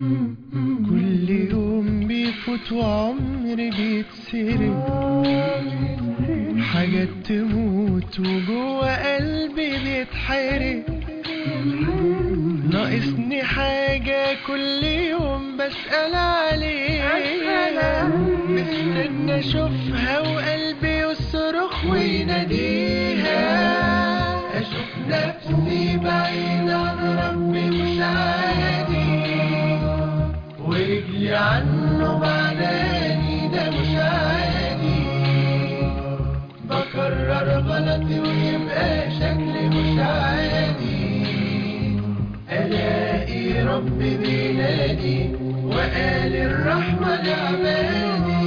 كل يوم بيفوت وعمري بيتسرق، حاجات تموت وجوه قلبي بيتحرق. ناقصني حاجة كل يوم بسأل عليها، مستنى اشوفها وقلبي يصرخ ويناديها. اشوف نفسي بعيد عن ربي مش عادي، ورجلي عنه بعداني ده مش عادي. بكرر غلطي ويبقى شكلي مش عادي، الاقي ربي بينادي وقال الرحمة لعبادي.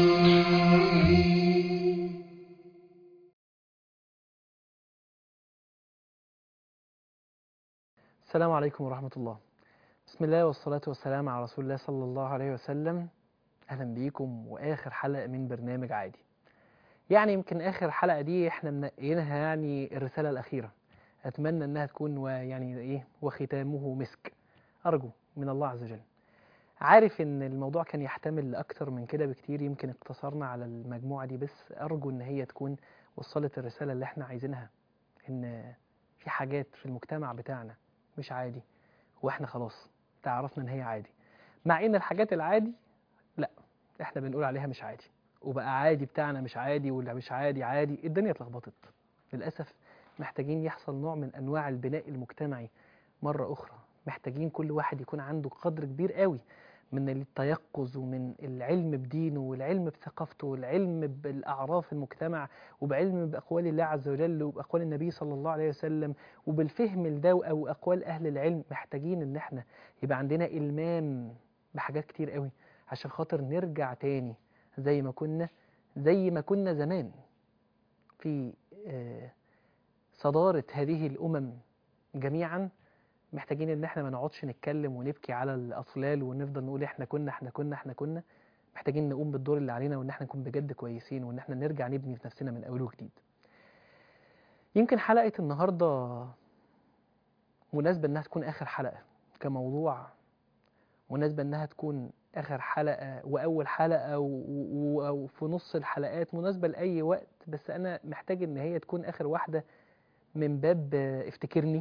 السلام عليكم ورحمة الله. بسم الله والصلاة والسلام على رسول الله صلى الله عليه وسلم. أهلا بيكم وآخر حلقة من برنامج عادي. يعني يمكن آخر حلقة دي احنا منقينها يعني الرسالة الأخيرة. أتمنى أنها تكون وختامه مسك. أرجو من الله عز وجل. عارف إن الموضوع كان يحتمل أكتر من كده بكتير، يمكن اقتصرنا على المجموعة دي بس. أرجو إن هي تكون وصلت الرسالة اللي احنا عايزينها، إن في حاجات في المجتمع بتاعنا مش عادي، واحنا خلاص تعرفنا ان هي عادي، مع ان الحاجات العادي لا احنا بنقول عليها مش عادي، وبقى عادي بتاعنا مش عادي، ولا مش عادي عادي. الدنيا اتلخبطت للاسف. محتاجين يحصل نوع من انواع البناء المجتمعي مرة اخرى. محتاجين كل واحد يكون عنده قدر كبير قوي من التيقظ ومن العلم بدينه والعلم بثقافته والعلم بالأعراف المجتمع وبعلم بأقوال الله عز وجل وبأقوال النبي صلى الله عليه وسلم وبالفهم لده أو أقوال أهل العلم. محتاجين إن احنا يبقى عندنا إلمام بحاجات كتير قوي عشان خاطر نرجع تاني زي ما كنا زمان في صدارة هذه الأمم جميعا. محتاجين ان احنا ما نقعدش نتكلم ونبكي على الاطلال ونفضل نقول احنا كنا. محتاجين نقوم بالدور اللي علينا، وان احنا نكون بجد كويسين، وان احنا نرجع نبني في نفسنا من اول وجديد. يمكن حلقة النهاردة مناسبة انها تكون اخر حلقة كموضوع، مناسبة انها تكون اخر حلقة واول حلقة وفي نص الحلقات، مناسبة لاي وقت، بس انا محتاج ان هي تكون اخر واحدة من باب افتكرني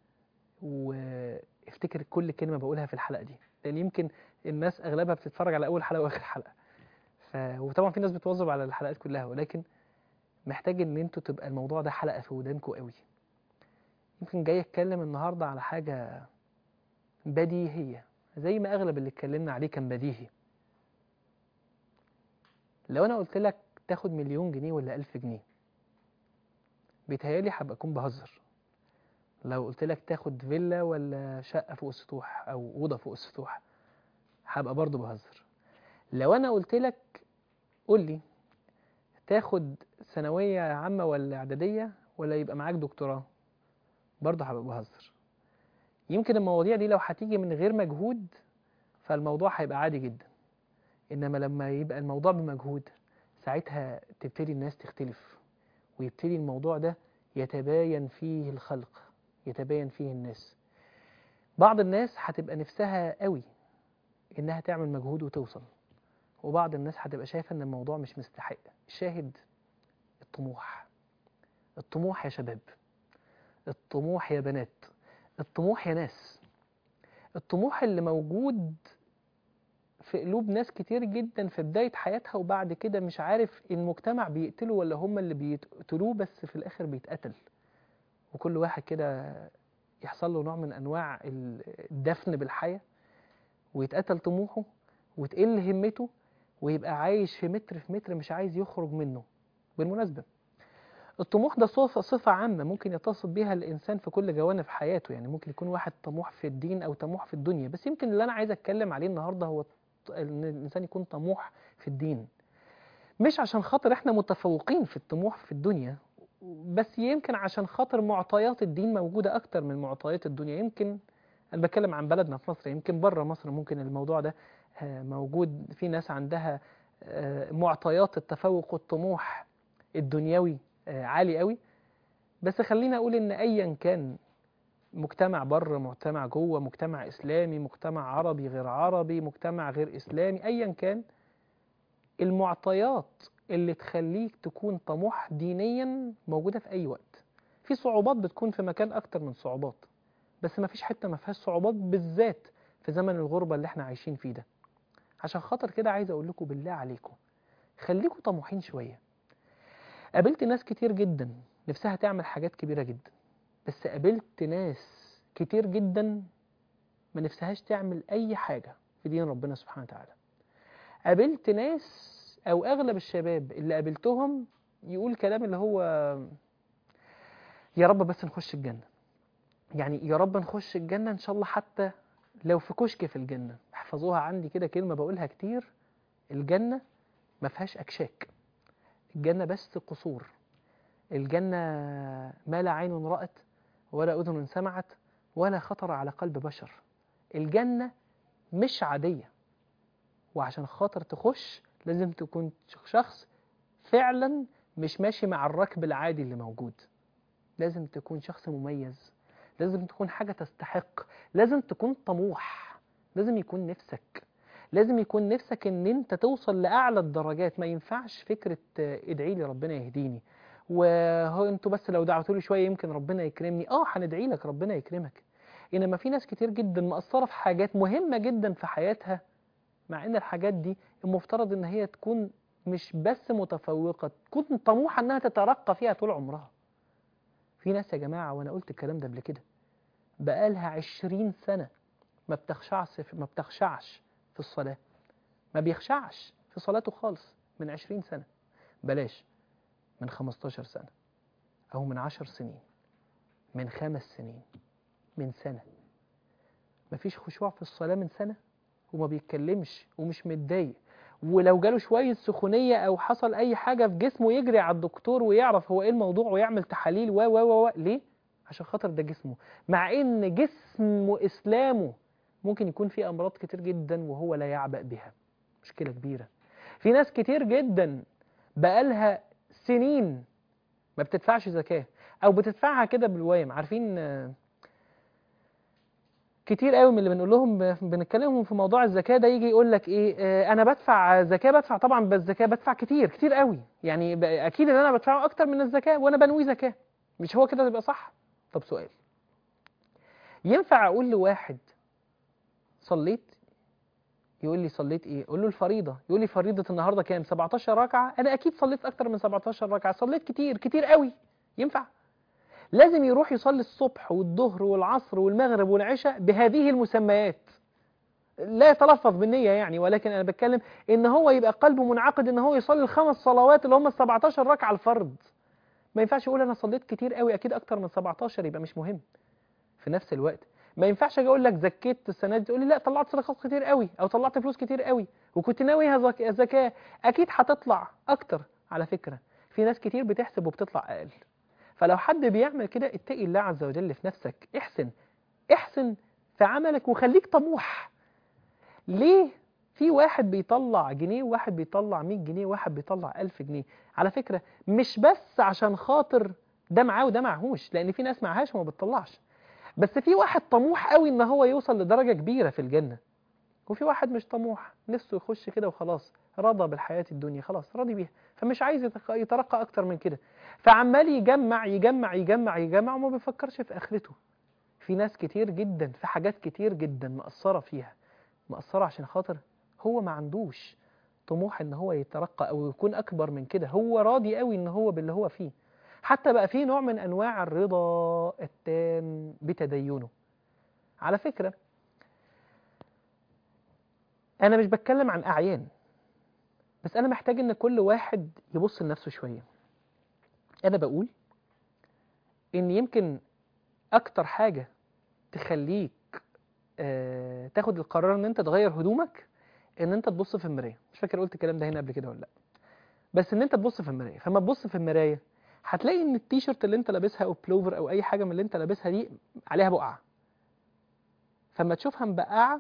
وافتكر كل كلمة بقولها في الحلقة دي، لأن يمكن الناس أغلبها بتتفرج على أول حلقة وآخر حلقة. وطبعا في ناس بتواظب على الحلقات كلها، ولكن محتاج إن انتوا تبقى الموضوع ده حلقة في ودانكوا قوي. يمكن جاي أتكلم النهاردة على حاجة بديهية، زي ما أغلب اللي اتكلمنا عليه كان بديهي. لو أنا قلت لك تاخد 1,000,000 جنيه ولا 1000 جنيه، بيتهيألي هبقى أكون بهزر. لو قلت لك تاخد فيلا ولا شقة فوق السطوح أو أوضة فوق السطوح، هبقى برضه بهزر. لو أنا قلت لك قول لي تاخد ثانوية عامة ولا إعدادية ولا يبقى معاك دكتوراه، برضه هبقى بهزر. يمكن المواضيع دي لو هتيجي من غير مجهود فالموضوع هيبقى عادي جدا، إنما لما يبقى الموضوع بمجهود ساعتها تبتدي الناس تختلف، ويبتدي الموضوع ده يتباين فيه الخلق، يتباين فيه الناس. بعض الناس هتبقى نفسها قوي إنها تعمل مجهود وتوصل، وبعض الناس هتبقى شايفة إن الموضوع مش مستحق. الشاهد الطموح. الطموح يا شباب، الطموح يا بنات، الطموح يا ناس. الطموح اللي موجود في قلوب ناس كتير جدا في بداية حياتها، وبعد كده مش عارف المجتمع بيقتله ولا هم اللي بيقتلوه، بس في الآخر بيتقتل. وكل واحد كده يحصل له نوع من أنواع الدفن بالحياة، ويتقتل طموحه وتقل همته، ويبقى عايش في متر مش عايز يخرج منه. بالمناسبة الطموح ده صفة عامة ممكن يتصف بها الإنسان في كل جوانب حياته. يعني ممكن يكون واحد طموح في الدين أو طموح في الدنيا، بس يمكن اللي أنا عايز أتكلم عليه النهاردة هو إن الإنسان يكون طموح في الدين. مش عشان خاطر إحنا متفوقين في الطموح في الدنيا، بس يمكن عشان خاطر معطيات الدين موجودة أكتر من معطيات الدنيا. يمكن أنا بتكلم عن بلدنا في مصر، يمكن بره مصر ممكن الموضوع ده موجود، في ناس عندها معطيات التفوق والطموح الدنيوي عالي قوي. بس خلينا أقول إن أيا كان مجتمع بره، مجتمع جوه، مجتمع إسلامي، مجتمع عربي غير عربي، مجتمع غير إسلامي، أيا كان، المعطيات اللي تخليك تكون طموح دينيا موجودة في أي وقت. في صعوبات بتكون في مكان أكتر من صعوبات، بس ما فيش حتة ما فيهاش صعوبات، بالذات في زمن الغربة اللي احنا عايشين فيه ده. عشان خاطر كده عايز أقول لكم بالله عليكم خليكم طموحين شوية. قابلت ناس كتير جدا نفسها تعمل حاجات كبيرة جدا، بس قابلت ناس كتير جدا ما نفسهاش تعمل أي حاجة في دين ربنا سبحانه وتعالى. قابلت ناس أو أغلب الشباب اللي قابلتهم يقول كلام اللي هو يا رب بس نخش الجنة، يعني يا رب نخش الجنة إن شاء الله، حتى لو في كشك في الجنة. احفظوها عندي كده، كلمة بقولها كتير: الجنة ما فيهاش أكشاك، الجنة بس قصور، الجنة ما لا عين رأت ولا أذن سمعت ولا خطر على قلب بشر. الجنة مش عادية، وعشان خاطر تخش لازم تكون شخص فعلا مش ماشي مع الركب العادي اللي موجود، لازم تكون شخص مميز، لازم تكون حاجة تستحق، لازم تكون طموح، لازم يكون نفسك، لازم يكون نفسك ان انت توصل لأعلى الدرجات. ما ينفعش فكرة ادعي لي ربنا يهديني، وهو انتوا بس لو دعوتوا لي شوية يمكن ربنا يكرمني. هندعي لك ربنا يكرمك، انما في ناس كتير جدا مقصرة في حاجات مهمة جدا في حياتها، مع ان الحاجات دي المفترض ان هي تكون مش بس متفوقة، تكون طموحة انها تترقى فيها طول عمرها. في ناس يا جماعة، وانا قلت الكلام ده قبل كده، بقالها 20 سنة ما بتخشعش في الصلاة، ما بيخشعش في صلاته خالص من 20 سنة، بلاش من 15 سنة أو من 10 سنين، من 5 سنين، من سنة. مفيش خشوع في الصلاة من سنة، وما بيتكلمش ومش متضايق، ولو جاله شوية سخونية أو حصل أي حاجة في جسمه يجري على الدكتور ويعرف هو إيه الموضوع ويعمل تحاليل ليه؟ عشان خاطر ده جسمه، مع إن جسمه إسلامه ممكن يكون فيه أمراض كتير جدا وهو لا يعبأ بها. مشكلة كبيرة. في ناس كتير جدا بقالها سنين ما بتدفعش زكاة، أو بتدفعها كده بالوام. عارفين كتير قوي من اللي بنقول لهم بنتكلمهم في موضوع الزكاة ده يجي يقول لك ايه، انا بدفع زكاة، بدفع طبعا، بس الزكاة بدفع كتير كتير قوي، يعني اكيد ان انا بدفعه اكتر من الزكاة وانا بنوي زكاة، مش هو كده تبقى صح؟ طب سؤال، ينفع اقول لواحد صليت؟ يقول لي صليت ايه؟ اقول له الفريضة. يقول لي فريضة النهارده كام؟ 17 ركعة. انا اكيد صليت اكتر من 17 ركعة، صليت كتير كتير قوي. ينفع؟ لازم يروح يصلي الصبح والظهر والعصر والمغرب والعشاء بهذه المسميات، لا يتلفظ بالنية يعني، ولكن أنا بتكلم إن هو يبقى قلبه منعقد إن هو يصلي الخمس صلوات اللي هم 17 ركعة الفرض. ما ينفعش يقول أنا صليت كتير قوي، أكيد أكتر من 17 يبقى مش مهم. في نفس الوقت ما ينفعش أجي أقول لك زكيت السنة دي تقول لي لا طلعت صدقات كتير قوي أو طلعت فلوس كتير قوي وكنت ناويها زكاة، أكيد هتطلع أكتر. على فكرة في ناس كتير بتحسب وبتطلع أقل. فلو حد بيعمل كده اتقي الله عز وجل في نفسك، احسن في عملك وخليك طموح. ليه في واحد بيطلع جنيه وواحد بيطلع 100 جنيه وواحد بيطلع 1000 جنيه؟ على فكرة مش بس عشان خاطر ده معاه وده معهوش، لأن في ناس معهاش وما بتطلعش، بس في واحد طموح قوي إن هو يوصل لدرجة كبيرة في الجنة، وفي واحد مش طموح، نفسه يخش كده وخلاص، رضى بالحياة الدنيا خلاص، راضي بيها، فمش عايز يترقى أكتر من كده، فعمال يجمع يجمع يجمع يجمع وما بيفكرش في آخرته. في ناس كتير جدا في حاجات كتير جدا مقصرة فيها، مقصرة عشان خاطر هو ما عندوش طموح ان هو يترقى او يكون اكبر من كده، هو راضي قوي ان هو باللي هو فيه. حتى بقى فيه نوع من انواع الرضا التام بتدينه. على فكرة انا مش بتكلم عن اعيان، بس انا محتاج ان كل واحد يبص لنفسه شوية. انا بقول ان يمكن اكتر حاجة تخليك تاخد القرار ان انت تغير هدومك ان انت تبص في المرايه. مش فاكر قلت الكلام ده هنا قبل كده ولا لا، بس ان انت تبص في المرايه. فما تبص في المرايه هتلاقي ان التيشيرت اللي انت لابسها او بلوفر او اي حاجه من اللي انت لابسها دي عليها بقعه، فما تشوفها مبقعه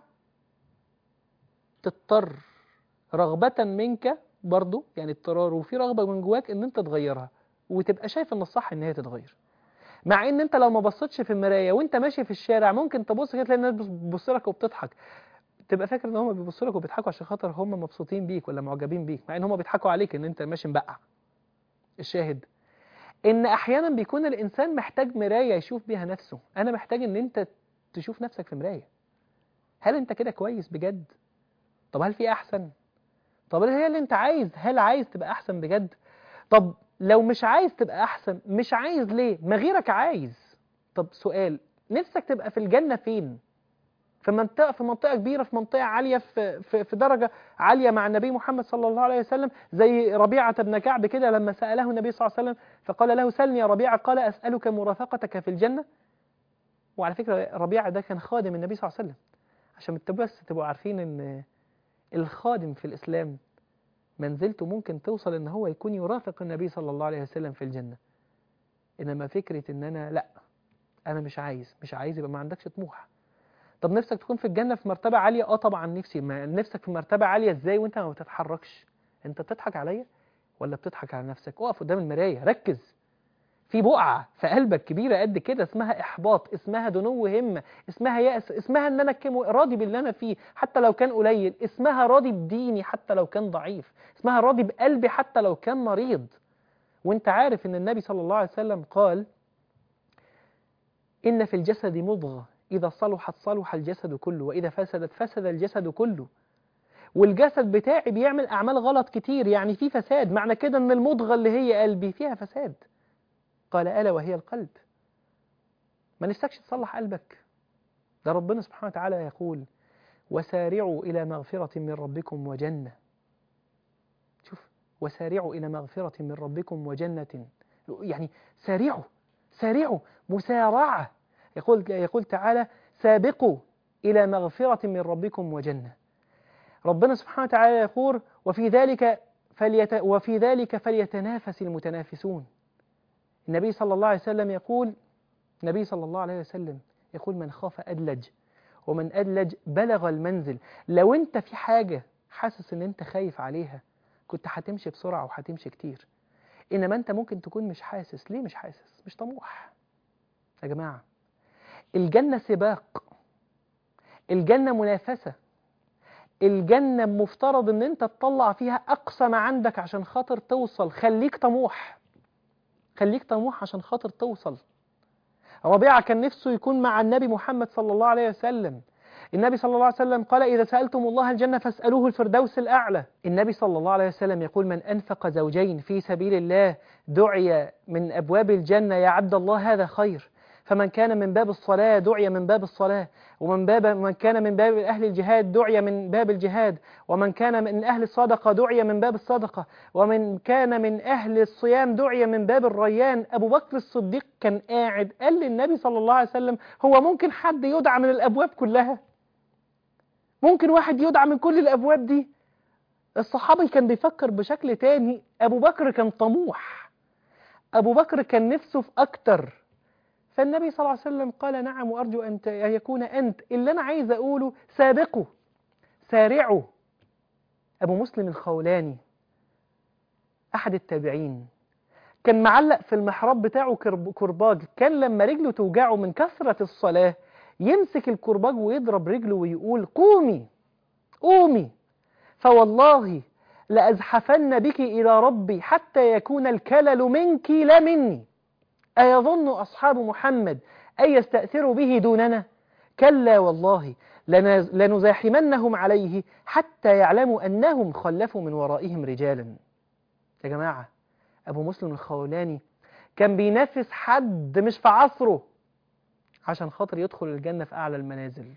تضطر رغبه منك برضو، يعني اضطرار وفي رغبه من جواك ان انت تغيرها، وتبقى شايف ان الصح ان هي تتغير. مع ان انت لو ما بصيتش في المرايه وانت ماشي في الشارع ممكن تبص كده تلاقي الناس بتبص لك وبتضحك، تبقى فاكر ان هم بيبصوا لك وبيضحكوا عشان خاطر هم مبسوطين بيك ولا معجبين بيك، مع ان هم بيضحكوا عليك ان انت ماشي مبقع. الشاهد ان احيانا بيكون الانسان محتاج مرايه يشوف بيها نفسه. انا محتاج ان انت تشوف نفسك في مرايه. هل انت كده كويس بجد؟ طب هل في احسن؟ طب هي اللي انت هل عايز تبقى احسن بجد؟ طب لو مش عايز تبقى احسن، مش عايز ليه؟ ما غيرك عايز. طب سؤال، نفسك تبقى في الجنة فين؟ في منطقة كبيرة، في منطقة عالية، في درجة عالية مع النبي محمد صلى الله عليه وسلم، زي ربيعة بن كعب كده لما سأله النبي صلى الله عليه وسلم فقال له سلني يا ربيعة، قال أسألك مرافقتك في الجنة. وعلى فكرة ربيعة ده كان خادم النبي صلى الله عليه وسلم، عشان بس تبقوا عارفين ان الخادم في الإسلام منزلته ممكن توصل ان هو يكون يرافق النبي صلى الله عليه وسلم في الجنة. انما فكرة ان انا لا، انا مش عايز يبقى ما عندكش طموح. طب نفسك تكون في الجنة في مرتبة عالية؟ طبعا نفسي. ما نفسك في مرتبة عالية ازاي وانت ما بتتحركش؟ انت بتضحك عليا ولا بتضحك على نفسك؟ اقف قدام المراية، ركز. في بقعة في قلبك كبيرة قد كده اسمها احباط، اسمها دنو همة، اسمها يأس، اسمها ان انا راضي باللي انا فيه حتى لو كان قليل، اسمها راضي بديني حتى لو كان ضعيف، اسمها راضي بقلبي حتى لو كان مريض. وانت عارف ان النبي صلى الله عليه وسلم قال إن في الجسد مضغة إذا صلحت صلح الجسد كله وإذا فسدت فسد الجسد كله. والجسد بتاعي بيعمل أعمال غلط كتير، يعني في فساد، معنى كده أن المضغة اللي هي قلبي فيها فساد. قال ألا وهي القلب. ما نفسكش تصلح قلبك؟ ده ربنا سبحانه وتعالى يقول وسارعوا إلى مغفرة من ربكم وجنة. شوف، وسارعوا إلى مغفرة من ربكم وجنة، يعني سارعوا مسارعة. يقول تعالى سابقوا إلى مغفرة من ربكم وجنة. ربنا سبحانه وتعالى يقول وفي ذلك فليتنافس المتنافسون. النبي صلى الله عليه وسلم يقول من خاف أدلج ومن أدلج بلغ المنزل. لو أنت في حاجة حاسس أن أنت خايف عليها كنت هتمشي بسرعة وهتمشي كتير، إنما أنت ممكن تكون مش حاسس. ليه مش حاسس؟ مش طموح. يا جماعة الجنة سباق، الجنة منافسة، الجنة مفترض ان انت تطلع فيها اقصى ما عندك عشان خاطر توصل. خليك طموح عشان خاطر توصل. ربيعة كان نفسه يكون مع النبي محمد صلى الله عليه وسلم. النبي صلى الله عليه وسلم قال إذا سألتم الله الجنة فاسألوه الفردوس الأعلى. النبي صلى الله عليه وسلم يقول من أنفق زوجين في سبيل الله دعي من أبواب الجنة يا عبد الله هذا خير. فمن كان من باب الصلاة دعي من باب الصلاة، من كان من باب أهل الجهاد دعي من باب الجهاد، ومن كان من أهل الصدقة دعي من باب الصدقة، ومن كان من أهل الصيام دعي من باب الريان. أبو بكر الصديق كان قاعد قال للنبي صلى الله عليه وسلم هو ممكن حد يدعى من الأبواب كلها؟ ممكن واحد يدعى من كل الأبواب دي؟ الصحابي كان بيفكر بشكل تاني. أبو بكر كان طموح، أبو بكر كان نفسه في أكتر. فالنبي صلى الله عليه وسلم قال نعم وأرجو أن يكون أنت. اللي أنا عايز أقوله سابقوا، سارعوا. أبو مسلم الخولاني أحد التابعين كان معلق في المحراب بتاعه كرباج، كان لما رجله توجعه من كثرة الصلاة يمسك الكرباج ويضرب رجله ويقول قومي قومي فوالله لأزحفن بك إلى ربي حتى يكون الكلل منك لا مني. أيظن أصحاب محمد أن يستأثروا به دوننا؟ كلا والله لنزاحمنهم عليه حتى يعلموا أنهم خلفوا من ورائهم رجالا. يا جماعة أبو مسلم الخولاني كان بينافس حد مش في عصره عشان خاطر يدخل الجنة في أعلى المنازل.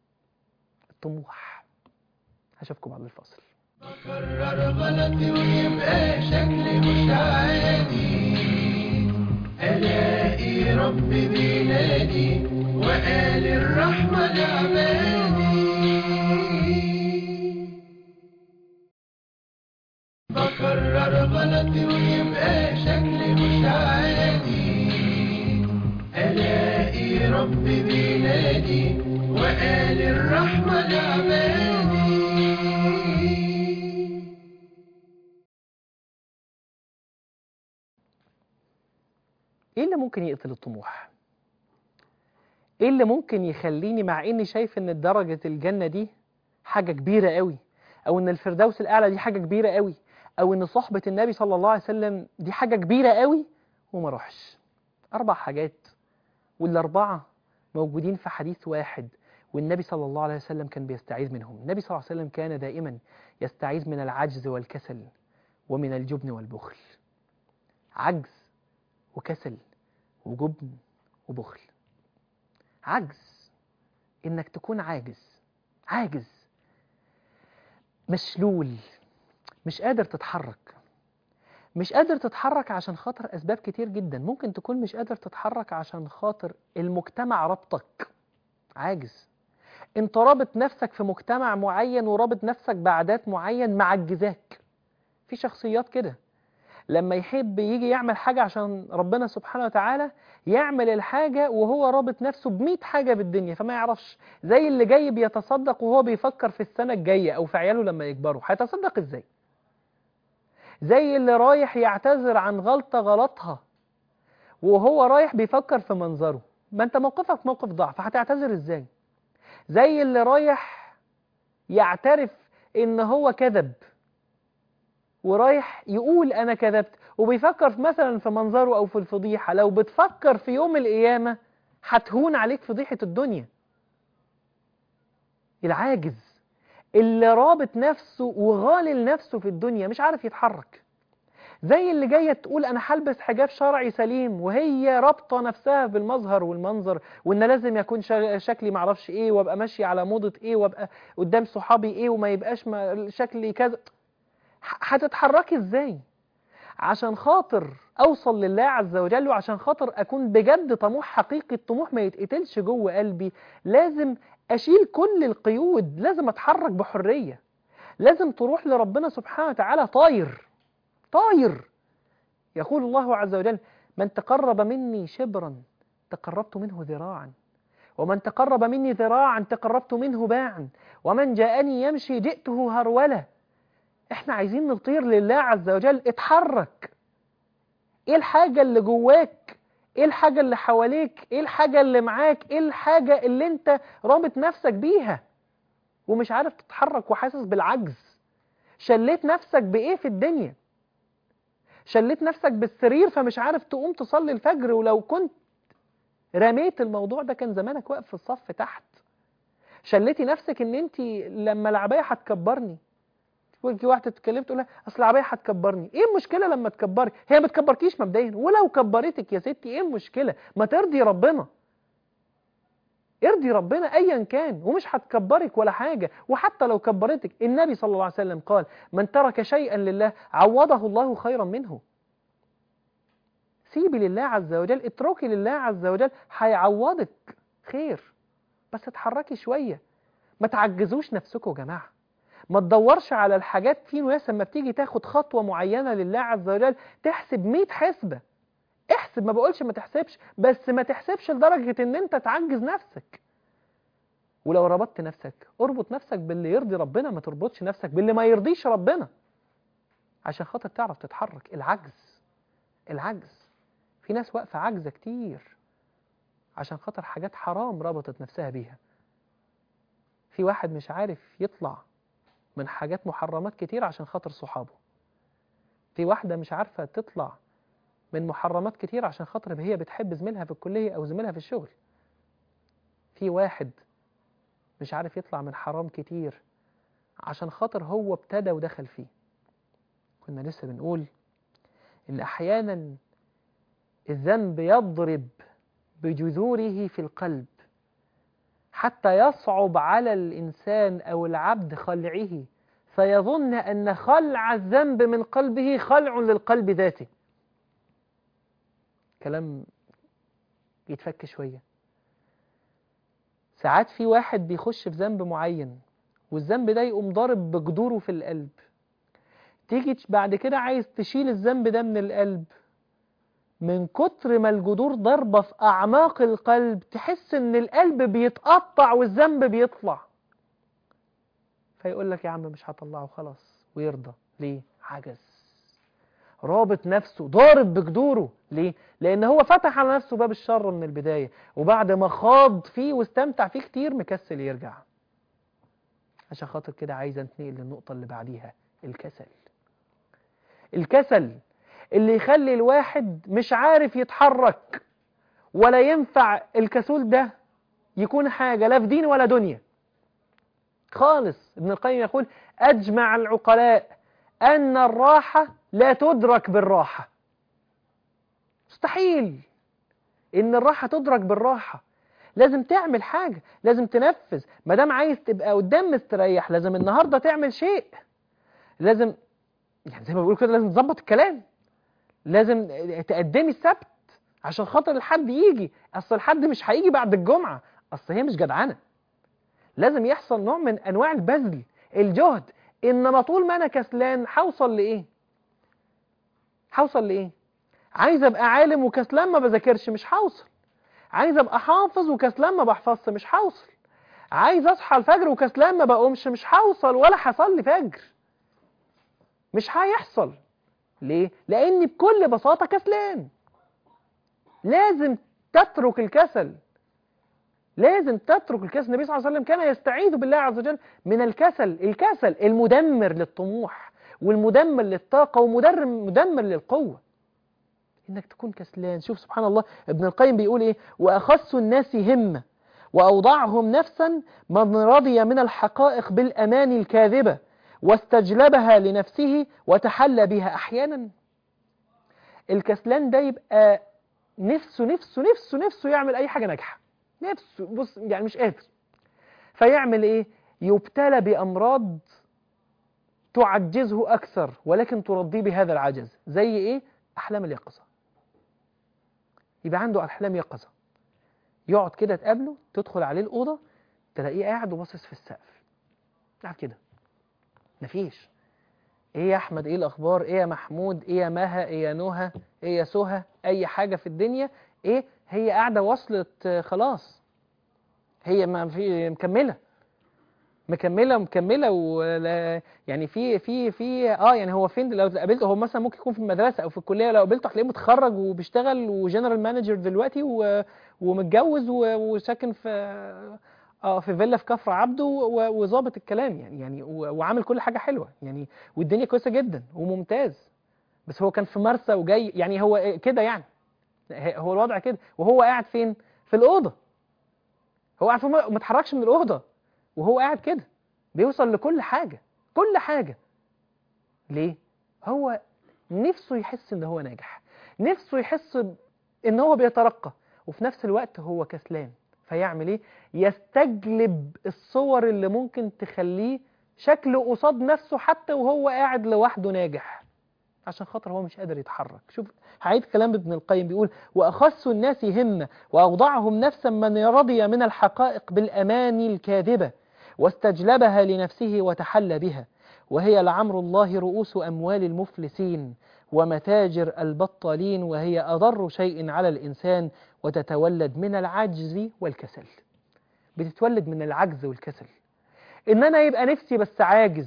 الطموح. هشوفكم بعد الفاصل. بكرر غلطي ويبقى شكلي مش عادي، ألاقي ربي بينادي وقال الرحمة لعبادي. بكرر غلطي ويبقى شكلي مش عادي، ألاقي ربي بينادي وقال الرحمة لعبادي. ايه اللي اللي ممكن يقتل الطموح؟ ايه اللي ممكن يخليني مع اني شايف ان درجة الجنة دي حاجة كبيرة قوي، او ان الفردوس الاعلى دي حاجة كبيرة قوي، او ان صحبة النبي صلى الله عليه وسلم دي حاجة كبيرة قوي، وما اروحش؟ 4 حاجات، والاربعة موجودين في حديث واحد، والنبي صلى الله عليه وسلم كان بيستعيذ منهم. النبي صلى الله عليه وسلم كان دائما يستعيذ من العجز والكسل ومن الجبن والبخل. عجز وكسل وجبن وبخل. عجز، انك تكون عاجز مشلول، مش قادر تتحرك عشان خاطر أسباب كتير جدا. ممكن تكون مش قادر تتحرك عشان خاطر المجتمع ربطك، عاجز. انت رابط نفسك في مجتمع معين ورابط نفسك بعادات معين معجزاك. في شخصيات كده لما يحب يجي يعمل حاجة عشان ربنا سبحانه وتعالى يعمل الحاجة وهو رابط نفسه ب100 حاجة بالدنيا فما يعرفش. زي اللي جاي بيتصدق وهو بيفكر في السنة الجاية أو في عياله لما يكبروا، هيتصدق إزاي؟ زي اللي رايح يعتذر عن غلطة غلطها وهو رايح بيفكر في منظره، ما انت موقفك موقف ضعف، هتعتذر ازاي؟ زي اللي رايح يعترف ان هو كذب ورايح يقول انا كذبت وبيفكر مثلا في منظره او في الفضيحة. لو بتفكر في يوم القيامة هتهون عليك فضيحة الدنيا. العاجز اللي رابط نفسه وغالل نفسه في الدنيا مش عارف يتحرك. زي اللي جاية تقول أنا هلبس حجاب شرعي سليم وهي رابطة نفسها بالمظهر والمنظر، وإن لازم يكون شكلي معرفش إيه، وأبقى ماشي على موضة إيه، وأبقى قدام صحابي إيه، وما يبقاش شكلي كذا. هتتحركي إزاي؟ عشان خاطر أوصل لله عز وجل وعشان خاطر أكون بجد طموح حقيقي، الطموح ما يتقتلش جوه قلبي، لازم أشيل كل القيود، لازم أتحرك بحرية، لازم تروح لربنا سبحانه وتعالى طاير. يقول الله عز وجل من تقرب مني شبرا تقربت منه ذراعا، ومن تقرب مني ذراعا تقربت منه باعا، ومن جاءني يمشي جئته هرولة. احنا عايزين نطير لله عز وجل. اتحرك. ايه الحاجة اللي جواك؟ ايه الحاجة اللي حواليك؟ ايه الحاجة اللي معاك؟ ايه الحاجة اللي انت رابط نفسك بيها ومش عارف تتحرك وحاسس بالعجز؟ شليت نفسك بايه في الدنيا؟ شليت نفسك بالسرير فمش عارف تقوم تصلي الفجر، ولو كنت رميت الموضوع ده كان زمانك واقف في الصف تحت. شليتي نفسك ان انت لما العباية هتكبرني، تيجي واحدة تتكلم تقول لها اصل العباية هتكبرني. ايه المشكلة لما تكبري؟ هي ما تكبركيش مبدئيا، ولو كبرتك يا ستي ايه المشكلة؟ ما ترضي ربنا، ارضي ربنا ايا كان، ومش هتكبرك ولا حاجة. وحتى لو كبرتك النبي صلى الله عليه وسلم قال من ترك شيئا لله عوضه الله خيرا منه. سيبي لله عز وجل، اتركي لله عز وجل، هيعوضك خير. بس اتحركي شوية، ما تعجزوش نفسكم يا جماعة. ما تدورش على الحاجات. في ناس لما بتيجي تاخد خطوة معينة لله عز وجل تحسب 100 حسبة. احسب، ما بقولش ما تحسبش، بس ما تحسبش لدرجة ان انت تعجز نفسك. ولو ربطت نفسك اربط نفسك باللي يرضي ربنا، ما تربطش نفسك باللي ما يرضيش ربنا عشان خاطر تعرف تتحرك. العجز في ناس واقفة عاجزة كتير عشان خاطر حاجات حرام ربطت نفسها بيها. في واحد مش عارف يطلع من حاجات محرمات كتير عشان خاطر صحابه. في واحدة مش عارفة تطلع من محرمات كتير عشان خاطر هي بتحب زميلها في الكلية أو زميلها في الشغل. في واحد مش عارف يطلع من حرام كتير عشان خاطر هو ابتدى ودخل فيه. كنا لسه بنقول إن أحيانا الذنب يضرب بجذوره في القلب حتى يصعب على الإنسان أو العبد خلعه، فيظن أن خلع الذنب من قلبه خلع للقلب ذاته. كلام يتفك شوية. ساعات في واحد بيخش في ذنب معين والذنب ده يقوم ضارب بجذوره في القلب، تيجي بعد كده عايز تشيل الذنب ده من القلب، من كتر ما الجذور ضربة في أعماق القلب تحس إن القلب بيتقطع والذنب بيطلع. فيقول لك يا عم مش هطلعه خلاص، ويرضى. ليه؟ عجز. رابط نفسه ضارب بجدوره. ليه؟ لأن هو فتح على نفسه باب الشر من البداية، وبعد ما خاض فيه واستمتع فيه كتير مكسل يرجع. عشان خاطر كده عايز انتقل للنقطة اللي بعديها، الكسل. الكسل اللي يخلي الواحد مش عارف يتحرك، ولا ينفع الكسول ده يكون حاجة لا في دين ولا دنيا خالص. ابن القيم يقول: أجمع العقلاء أن الراحة لا تدرك بالراحة. مستحيل إن الراحة تدرك بالراحة. لازم تعمل حاجة، لازم تنفذ. ما دام عايز تبقى قدام مستريح لازم النهاردة تعمل شيء. لازم يعني زي ما بيقولوا كده لازم تظبط الكلام، لازم تقدمي السبت عشان خاطر الحد يجي. أصل الحد مش هيجي بعد الجمعة، أصل هي مش جدعنة. لازم يحصل نوع من أنواع البذل، الجهد. إنما طول ما أنا كسلان هوصل لإيه؟ هوصل لإيه؟ عايز أبقى عالم وكسلان ما بذاكرش، مش هوصل. عايز أبقى حافظ وكسلان ما بحفظش، مش هوصل. عايز أصحى الفجر وكسلان ما بقومش، مش هوصل ولا هصلي فجر. مش هيحصل. ليه؟ لأني بكل بساطة كسلان. لازم تترك الكسل. لازم تترك الكسل. النبي صلى الله عليه وسلم كان يستعيذ بالله عز وجل من الكسل. الكسل المدمر للطموح والمدمر للطاقة ومدمر للقوة. إنك تكون كسلان. شوف سبحان الله، ابن القيم بيقول إيه: وأخص الناس همة وأوضعهم نفسا من رضي من الحقائق بالأماني الكاذبة واستجلبها لنفسه وتحلى بها. أحيانا الكسلان ده يبقى نفسه يعمل أي حاجة ناجحة، نفسه بص يعني مش قادر، فيعمل إيه؟ يبتلى بأمراض تعجزه أكثر ولكن ترضيه بهذا العجز. زي إيه؟ أحلام اليقظة. يبقى عنده أحلام يقظة، يقعد كده تقابله، تدخل عليه الأوضة تلاقيه قاعد وباصص في السقف، قاعد كده مفيش. ايه يا احمد، ايه الاخبار، ايه يا محمود، ايه يا مها، ايه يا نهى، ايه يا سهى، اي حاجه في الدنيا، ايه هي قاعده وصلت خلاص، هي ما في مكمله ولا يعني في يعني هو فين لو قابلته؟ هو مثلا ممكن يكون في المدرسه او في الكليه، لو قابلته هتلاقيه متخرج وبيشتغل وجنرال مانجر دلوقتي ومتجوز وساكن في فيلا في كفر عبده وظابط الكلام يعني وعامل كل حاجه حلوه يعني، والدنيا كويسه جدا وممتاز. بس هو كان في مرسى وجاي يعني هو كده يعني، هو الوضع كده. وهو قاعد فين؟ في الاوضه. هو قاعد ما اتحركش من الاوضه، وهو قاعد كده بيوصل لكل حاجه، كل حاجه. ليه؟ هو نفسه يحس ان هو ناجح، نفسه يحس ان هو بيترقى، وفي نفس الوقت هو كسلان. فيعمل ايه؟ يستجلب الصور اللي ممكن تخليه شكله قصاد نفسه حتى وهو قاعد لوحده ناجح، عشان خاطر هو مش قادر يتحرك. شوف هعيد كلام ابن القيم، بيقول: وأخص الناس همة وأوضعهم نفسا من رضي من الحقائق بالأماني الكاذبة واستجلبها لنفسه وتحلى بها، وهي لعمر الله رؤوس أموال المفلسين ومتاجر البطالين، وهي أضر شيء على الإنسان، وتتولد من العجز والكسل. بتتولد من العجز والكسل. إن أنا يبقى نفسي بس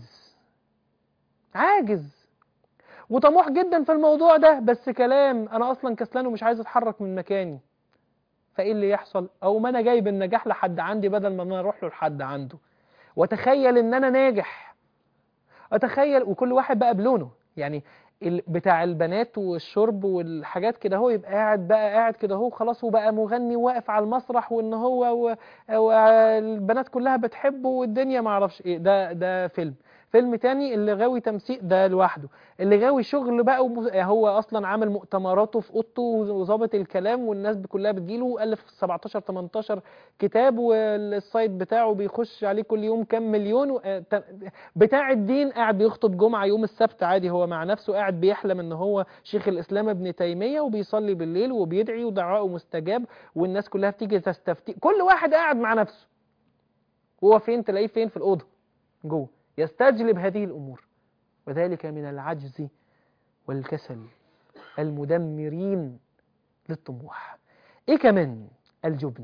عاجز وطموح جدا في الموضوع ده، بس كلام انا اصلا كسلان ومش عايز اتحرك من مكاني. فايه اللي يحصل؟ او ما انا جايب النجاح لحد عندي بدل ما انا اروح له لحد عنده، واتخيل ان انا ناجح. اتخيل، وكل واحد بقى بلونه يعني. بتاع البنات والشرب والحاجات كده، هو يبقى قاعد كده، هو خلاص هو بقى مغني واقف على المسرح، وان هو والبنات كلها بتحبه والدنيا ما اعرفش ايه. ده فيلم تاني اللي غاوي تمثيل ده لوحده، اللي غاوي شغل بقى هو اصلا عامل مؤتمراته في اوضته وظابط الكلام، والناس كلها بتجيله، الف 17 18 كتاب، والسايت بتاعه بيخش عليه كل يوم كام مليون. بتاع الدين قاعد بيخطب جمعة يوم السبت عادي، هو مع نفسه قاعد بيحلم ان هو شيخ الاسلام ابن تيمية، وبيصلي بالليل وبيدعي ودعاءه مستجاب، والناس كلها بتيجي تستفتي. كل واحد قاعد مع نفسه، وهو فين؟ تلاقيه فين؟ في الأوضة جوه يستجلب هذه الأمور. وذلك من العجز والكسل المدمرين للطموح. ايه كمان؟ الجبن.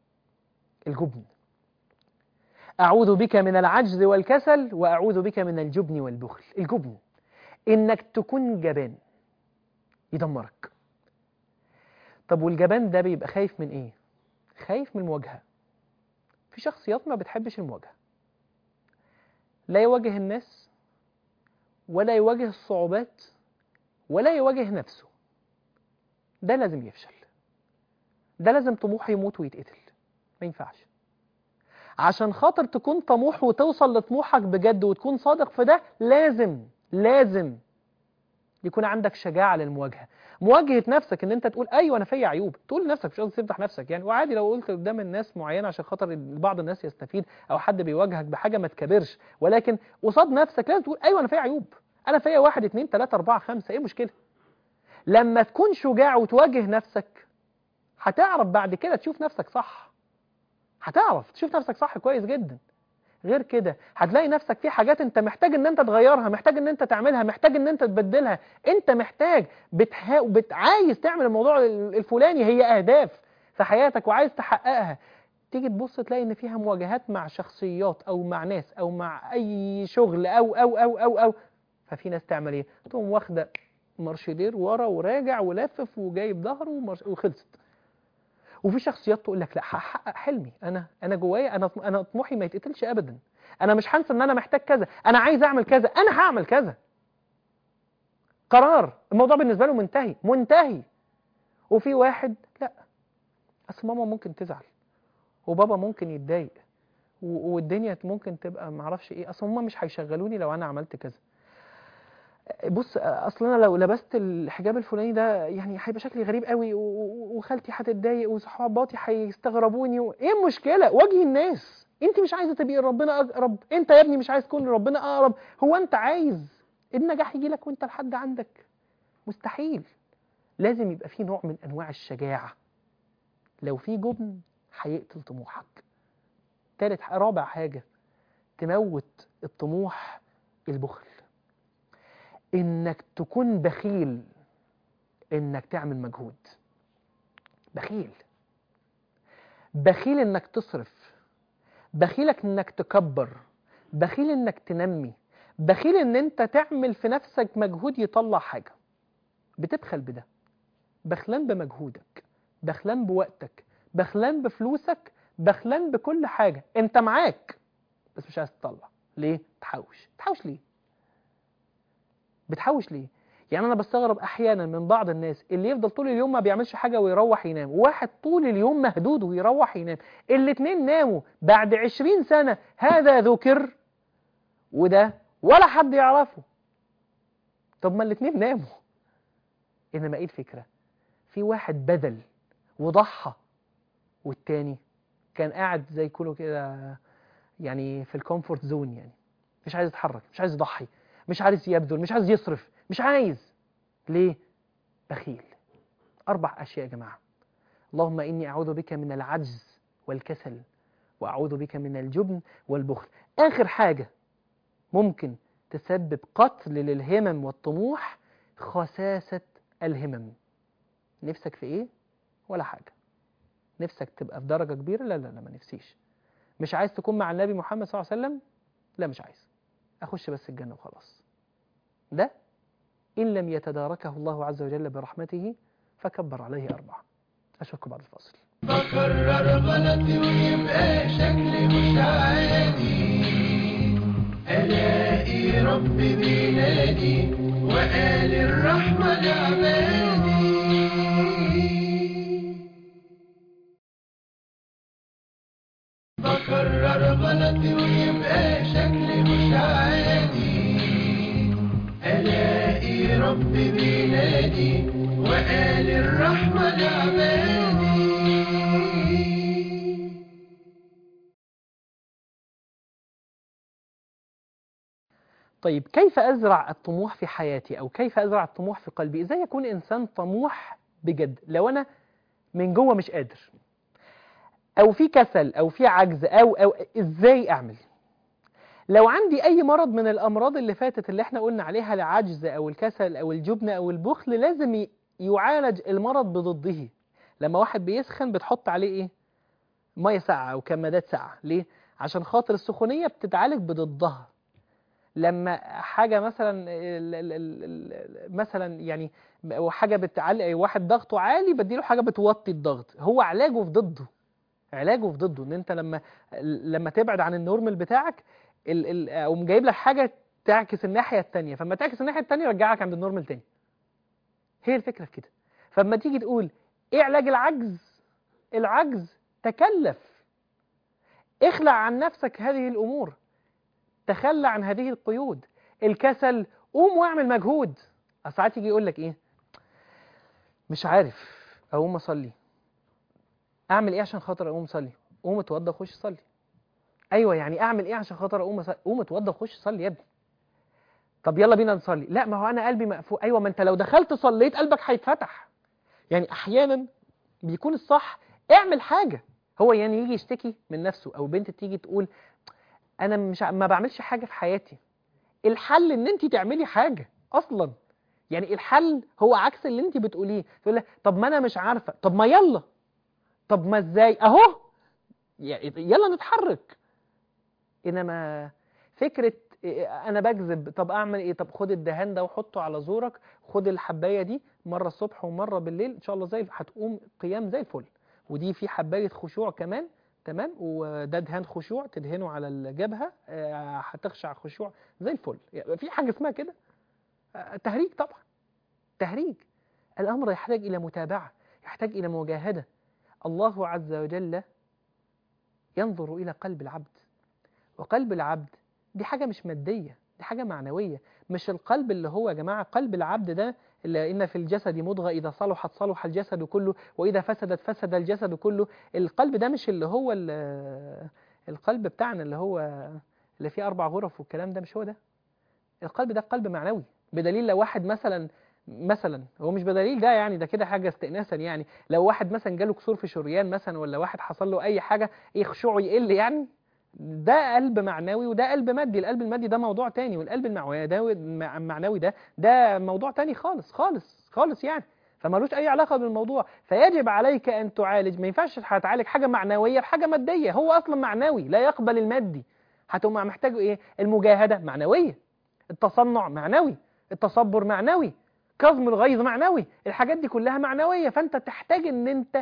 أعوذ بك من العجز والكسل، وأعوذ بك من الجبن والبخل. الجبن إنك تكون جبان، يدمرك. طب والجبان ده بيبقى خايف من ايه؟ خايف من المواجهة. في شخصيات ما بتحبش المواجهة، لا يواجه الناس ولا يواجه الصعوبات ولا يواجه نفسه. ده لازم يفشل، ده لازم طموحه يموت ويتقتل، ما ينفعش. عشان خاطر تكون طموح وتوصل لطموحك بجد وتكون صادق في ده، لازم يكون عندك شجاعة للمواجهة. مواجهة نفسك، ان انت تقول ايوه انا فيا عيوب، تقول لنفسك، مش قصدي تفضح نفسك يعني. وعادي لو قلت قدام الناس معينة عشان خاطر بعض الناس يستفيد او حد بيواجهك بحاجة، ما تكبرش، ولكن قصاد نفسك لازم تقول ايوه انا فيا عيوب، انا فيا 1 2 3 4 5، ايه المشكلة؟ لما تكون شجاع وتواجه نفسك هتعرف بعد كده تشوف نفسك صح، هتعرف تشوف نفسك صح كويس جدا. غير كده هتلاقي نفسك في حاجات انت محتاج ان انت تغيرها، محتاج ان انت تعملها، محتاج ان انت تبدلها. انت محتاج عايز تعمل الموضوع الفلاني، هي اهداف في حياتك وعايز تحققها. تيجي تبص تلاقي ان فيها مواجهات مع شخصيات او مع ناس او مع اي شغل او ففي ناس تعمل ايه؟ تقوم واخده مرشدير ورا وراجع ولافف وجايب ظهره وخلصت. وفي شخصيات تقول لك لا، هحقق حلمي، انا جوايا، انا طموحي ما يتقتلش ابدا، انا مش هنسى ان انا محتاج كذا، انا عايز اعمل كذا، انا هعمل كذا. قرار، الموضوع بالنسبه له منتهي. وفي واحد لا، اصل ماما ممكن تزعل وبابا ممكن يتضايق والدنيا ممكن تبقى معرفش ايه، اصل هم مش هيشغلوني لو انا عملت كذا. بص، اصل انا لو لبست الحجاب الفلاني ده يعني هيبقى شكلي غريب قوي وخالتي هتتضايق وصحباتي هيستغربوني ايه المشكله؟ واجهي الناس. انت مش عايزه تبقي ربنا اقرب، انت يا ابني مش عايز تكون ربنا اقرب. هو انت عايز النجاح يجي لك وانت لحد عندك؟ مستحيل. لازم يبقى في نوع من انواع الشجاعه. لو في جبن هيقتل طموحك. رابع حاجه تموت الطموح، البخل. انك تكون بخيل، انك تعمل مجهود. بخيل انك تصرف، بخيلك انك تكبر، بخيل انك تنمي، بخيل ان انت تعمل في نفسك مجهود يطلع حاجة. بتبخل بده، بخلان بمجهودك، بخلان بوقتك، بخلان بفلوسك، بخلان بكل حاجة. انت معاك بس مش عايز تطلع. ليه؟ تحوش ليه؟ بتحوش ليه؟ يعني انا بستغرب احيانا من بعض الناس اللي يفضل طول اليوم ما بيعملش حاجه ويروح ينام، وواحد طول اليوم مهدود ويروح ينام. الاتنين ناموا بعد 20 سنه، هذا ذكر وده ولا حد يعرفه. طب ما الاتنين ناموا. انما ايه الفكره؟ في واحد بذل وضحى، والتاني كان قاعد زي كله كده يعني في الكومفورت زون، يعني مش عايز يتحرك، مش عايز يضحي، مش عايز يبذل، مش عايز يصرف، مش عايز. ليه؟ بخيل. 4 أشياء يا جماعة. اللهم إني أعوذ بك من العجز والكسل، وأعوذ بك من الجبن والبخل. آخر حاجة ممكن تسبب قتل للهمم والطموح، خساسة الهمم. نفسك في إيه؟ ولا حاجة. نفسك تبقى في درجة كبيرة؟ لا لا لا، ما نفسيش. مش عايز تكون مع النبي محمد صلى الله عليه وسلم؟ لا مش عايز، أخش بس الجنة وخلاص. ده إن لم يتداركه الله عز وجل برحمته فكبر عليه 4. أشوفكم بعد الفاصل. بكرر غلطي ويبقى شكلي مش عادي، ألاقي ربي بينادي وقال الرحمة لعبادي. بكرر غلطي ويبقى شكلي مش عادي، ألاقي ربي بينادي وقال الرحمة لعبادي. طيب كيف أزرع الطموح في حياتي، أو كيف أزرع الطموح في قلبي؟ إزاي أكون إنسان طموح بجد لو أنا من جوه مش قادر، أو في كسل، أو في عجز، أو إزاي أعمل؟ لو عندي أي مرض من الأمراض اللي فاتت اللي احنا قلنا عليها، العجز أو الكسل أو الجبن أو البخل، لازم يعالج المرض بضده. لما واحد بيسخن بتحط عليه إيه؟ مية ساقعة أو كمادات ساقعة. ليه؟ عشان خاطر السخونية بتتعالج بضدها. لما حاجة مثلا مثلا يعني حاجة بتعلق واحد ضغطه عالي بديله حاجة بتوطي الضغط، هو علاجه في ضده. علاجه في ضده ان انت لما تبعد عن النورمال بتاعك او جايب لك حاجة تعكس الناحية التانية، فلما تعكس الناحية التانية يرجعك عند النورمال تاني. هي الفكرة في كده. فلما تيجي تقول ايه علاج العجز؟ العجز تكلف، اخلع عن نفسك هذه الامور، تخلى عن هذه القيود. الكسل، قوم واعمل مجهود. ساعات يجي يقول لك ايه، مش عارف اقوم اصلي، اعمل ايه عشان خاطر اقوم اصلي؟ قوم اتوضى وخش صلي. ايوه يعني اعمل ايه عشان خاطر اقوم اصلي؟ قوم اتوضى وخش صلي يا ابني. طب يلا بينا نصلي. لا ما هو انا قلبي مقفول. ايوه ما انت لو دخلت صليت قلبك هيتفتح. يعني احيانا بيكون الصح اعمل حاجه. هو يعني يجي يشتكي من نفسه، او بنت تيجي تقول انا مش ما بعملش حاجه في حياتي. الحل ان انت تعملي حاجه اصلا. يعني الحل هو عكس اللي انت بتقوليه. تقول لها طب ما انا مش عارفه. طب ما يلا. طب ما ازاي اهو، يلا نتحرك. انما فكره انا بكذب، طب اعمل ايه؟ طب خد الدهان ده وحطه على زورك، خد الحبايه دي مره الصبح ومره بالليل، ان شاء الله زي هتقوم قيام زي الفل. ودي في حبايه خشوع كمان، تمام، وده دهان خشوع تدهنه على الجبهه، هتخشع خشوع زي الفل. يعني في حاجه اسمها كده؟ تهريج طبعا، تهريج. الامر يحتاج الى متابعه، يحتاج الى مجاهده. الله عز وجل ينظر الى قلب العبد، وقلب العبد دي حاجة مش مادية، دي حاجة معنوية. مش القلب اللي هو يا جماعة قلب العبد ده اللي إن في الجسد مضغة إذا صلحت صلح الجسد كله وإذا فسدت فسد الجسد كله. القلب ده مش اللي هو القلب بتاعنا اللي هو اللي فيه 4 غرف والكلام ده، مش هو ده. القلب ده قلب معنوي. بدليل لو واحد مثلا هو مش بدليل ده يعني، ده كده حاجة استئناسا يعني، لو واحد مثلا جاله كسور في شريان مثلا، ولا واحد حصل له أي حاجة إيه خشوعه يقل يعني. ده قلب معنوي وده قلب مادي. القلب المادي ده موضوع تاني، والقلب المعنوي ده موضوع تاني خالص خالص خالص يعني. فمالوش أي علاقة بالموضوع. فيجب عليك أن تعالج. ما ينفعش هتعالج حاجة معنوية بحاجة مادية، هو أصلا معنوي لا يقبل المادي. هتقوم محتاج إيه؟ المجاهدة معنوية، التصنع معنوي، التصبر معنوي، كظم الغيظ معنوي. الحاجات دي كلها معنوية. فأنت تحتاج أن أنت